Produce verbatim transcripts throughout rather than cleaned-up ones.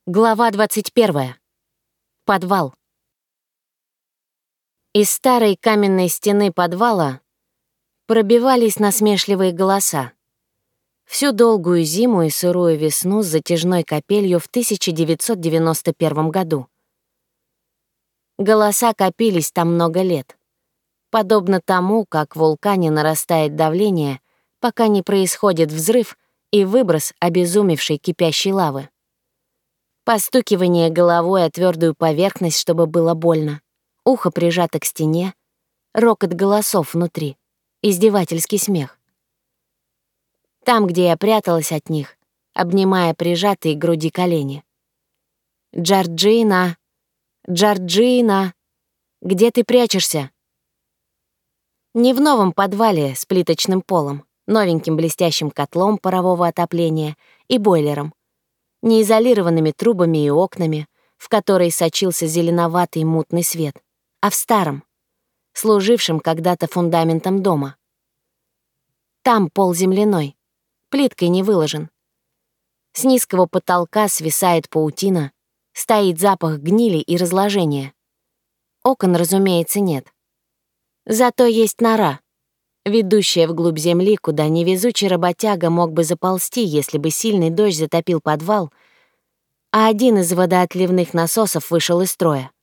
Глава двадцать первая. Подвал. Из старой каменной стены подвала пробивались насмешливые голоса. Всю долгую зиму и сырую весну с затяжной капелью в тысяча девятьсот девяносто первом году. Голоса копились там много лет. Подобно тому, как в вулкане нарастает давление, пока не происходит взрыв и выброс обезумевшей кипящей лавы. Постукивание головой о твердую поверхность, чтобы было больно. Ухо прижато к стене. Рокот голосов внутри. Издевательский смех. Там, где я пряталась от них, обнимая прижатые к груди колени. «Джорджина! Джорджина! Где ты прячешься?» Не в новом подвале с плиточным полом, новеньким блестящим котлом парового отопления и бойлером, неизолированными трубами и окнами, в которые сочился зеленоватый мутный свет, а в старом, служившем когда-то фундаментом дома. Там пол земляной, плиткой не выложен. С низкого потолка свисает паутина, стоит запах гнили и разложения. Окон, разумеется, нет. Зато есть нора, ведущая вглубь земли, куда невезучий работяга мог бы заползти, если бы сильный дождь затопил подвал, а один из водоотливных насосов вышел из строя.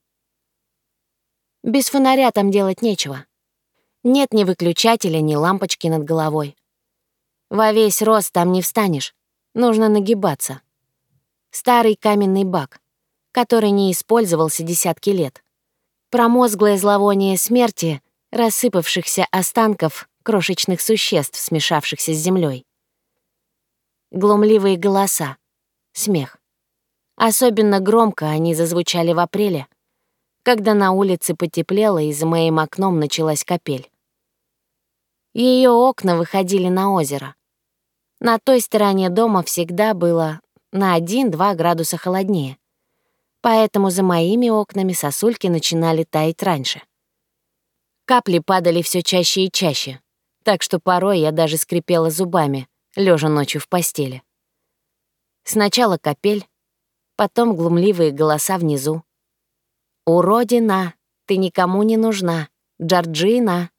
Без фонаря там делать нечего. Нет ни выключателя, ни лампочки над головой. Во весь рост там не встанешь, нужно нагибаться. Старый каменный бак, который не использовался десятки лет. Промозглое зловоние смерти, рассыпавшихся останков крошечных существ, смешавшихся с землей. Глумливые голоса, смех. Особенно громко они зазвучали в апреле, когда на улице потеплело и за моим окном началась капель. Ее окна выходили на озеро. На той стороне дома всегда было на один-два градуса холоднее, поэтому за моими окнами сосульки начинали таять раньше. Капли падали все чаще и чаще, так что порой я даже скрипела зубами, лежа ночью в постели. Сначала капель, потом глумливые голоса внизу. «Уродина, ты никому не нужна, Джорджина!»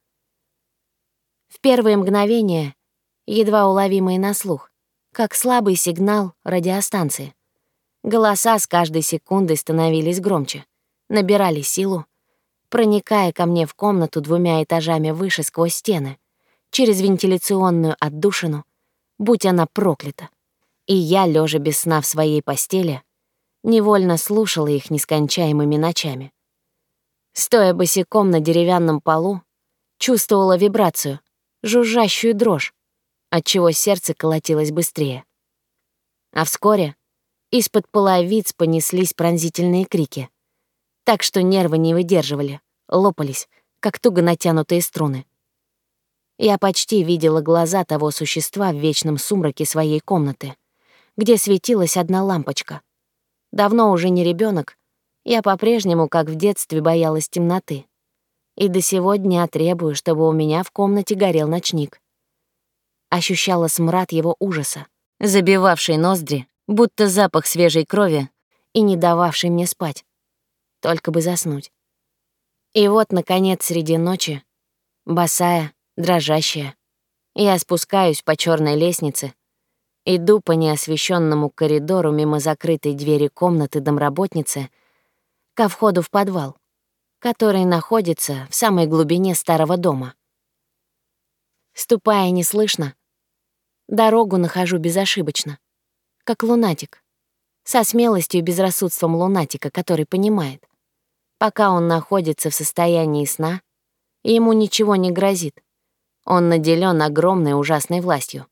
В первые мгновения, едва уловимые на слух, как слабый сигнал радиостанции. Голоса с каждой секундой становились громче, набирали силу, проникая ко мне в комнату двумя этажами выше сквозь стены, через вентиляционную отдушину, будь она проклята. И я, лежа без сна в своей постели, невольно слушала их нескончаемыми ночами. Стоя босиком на деревянном полу, чувствовала вибрацию, жужжащую дрожь, отчего сердце колотилось быстрее. А вскоре из-под половиц понеслись пронзительные крики, так что нервы не выдерживали, лопались, как туго натянутые струны. Я почти видела глаза того существа в вечном сумраке своей комнаты, где светилась одна лампочка. Давно уже не ребенок, я по-прежнему, как в детстве, боялась темноты. И до сего дня требую, чтобы у меня в комнате горел ночник. Ощущала смрад его ужаса, забивавший ноздри, будто запах свежей крови и не дававший мне спать. Только бы заснуть. И вот, наконец, среди ночи, босая, дрожащая, я спускаюсь по черной лестнице, иду по неосвещенному коридору мимо закрытой двери комнаты домработницы ко входу в подвал, который находится в самой глубине старого дома. Ступая неслышно, дорогу нахожу безошибочно, как лунатик, со смелостью и безрассудством лунатика, который понимает, пока он находится в состоянии сна, ему ничего не грозит, он наделен огромной ужасной властью.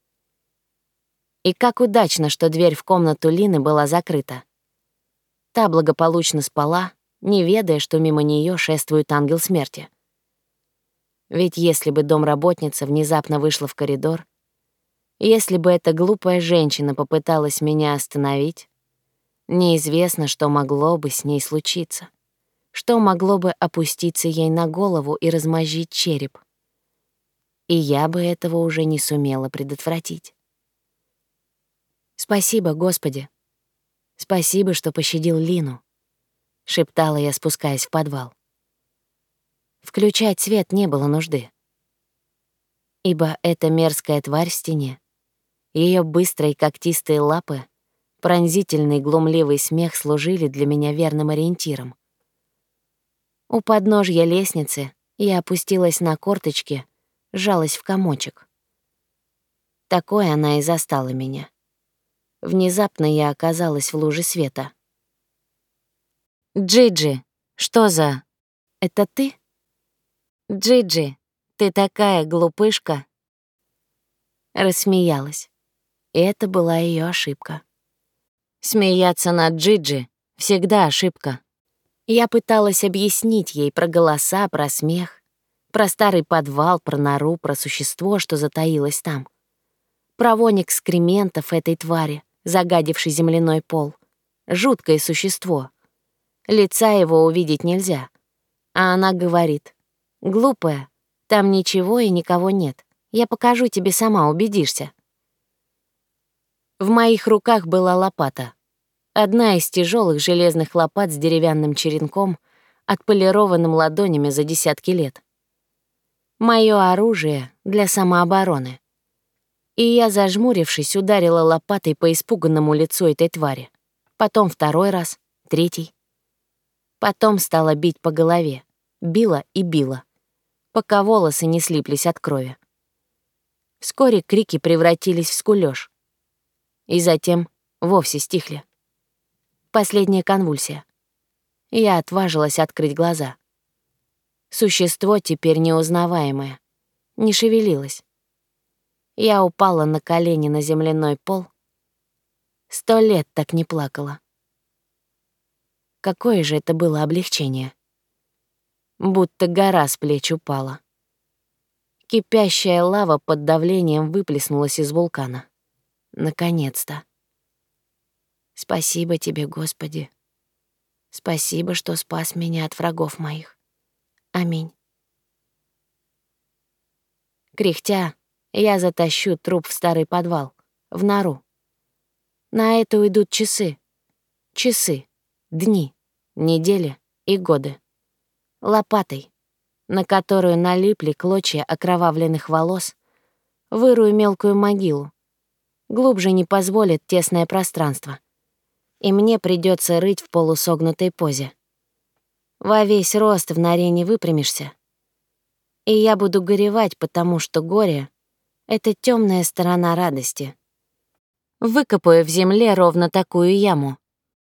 И как удачно, что дверь в комнату Лины была закрыта. Та благополучно спала, не ведая, что мимо нее шествует ангел смерти. Ведь если бы домработница внезапно вышла в коридор, если бы эта глупая женщина попыталась меня остановить, неизвестно, что могло бы с ней случиться, что могло бы опуститься ей на голову и размозжить череп. И я бы этого уже не сумела предотвратить. Спасибо, Господи. «Спасибо, что пощадил Лину», — шептала я, спускаясь в подвал. Включать свет не было нужды, ибо эта мерзкая тварь в стене, ее быстрые когтистые лапы, пронзительный глумливый смех служили для меня верным ориентиром. У подножья лестницы я опустилась на корточки, сжалась в комочек. Такой она и застала меня. Внезапно я оказалась в луже света. «Джиджи, что за... Это ты?» «Джиджи, ты такая глупышка!» Рассмеялась. И это была ее ошибка. Смеяться над Джиджи — всегда ошибка. Я пыталась объяснить ей про голоса, про смех, про старый подвал, про нору, про существо, что затаилось там, про вонь экскрементов этой твари, загадившей земляной пол. Жуткое существо. Лица его увидеть нельзя. А она говорит: «Глупая, там ничего и никого нет. Я покажу тебе сама, убедишься». В моих руках была лопата. Одна из тяжелых железных лопат с деревянным черенком, отполированным ладонями за десятки лет. Моё оружие для самообороны. И я, зажмурившись, ударила лопатой по испуганному лицу этой твари. Потом второй раз, третий. Потом стала бить по голове. Била и била, пока волосы не слиплись от крови. Вскоре крики превратились в скулёж. И затем вовсе стихли. Последняя конвульсия. Я отважилась открыть глаза. Существо теперь неузнаваемое. Не шевелилось. Я упала на колени на земляной пол. Сто лет так не плакала. Какое же это было облегчение. Будто гора с плеч упала. Кипящая лава под давлением выплеснулась из вулкана. Наконец-то. Спасибо тебе, Господи. Спасибо, что спас меня от врагов моих. Аминь. Кряхтя, я затащу труп в старый подвал, в нору. На это уйдут часы. Часы, дни, недели и годы. Лопатой, на которую налипли клочья окровавленных волос, вырую мелкую могилу. Глубже не позволит тесное пространство. И мне придется рыть в полусогнутой позе. Во весь рост в норе не выпрямишься. И я буду горевать, потому что горе — это темная сторона радости. Выкопаю в земле ровно такую яму,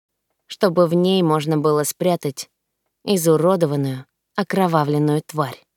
чтобы в ней можно было спрятать изуродованную, окровавленную тварь.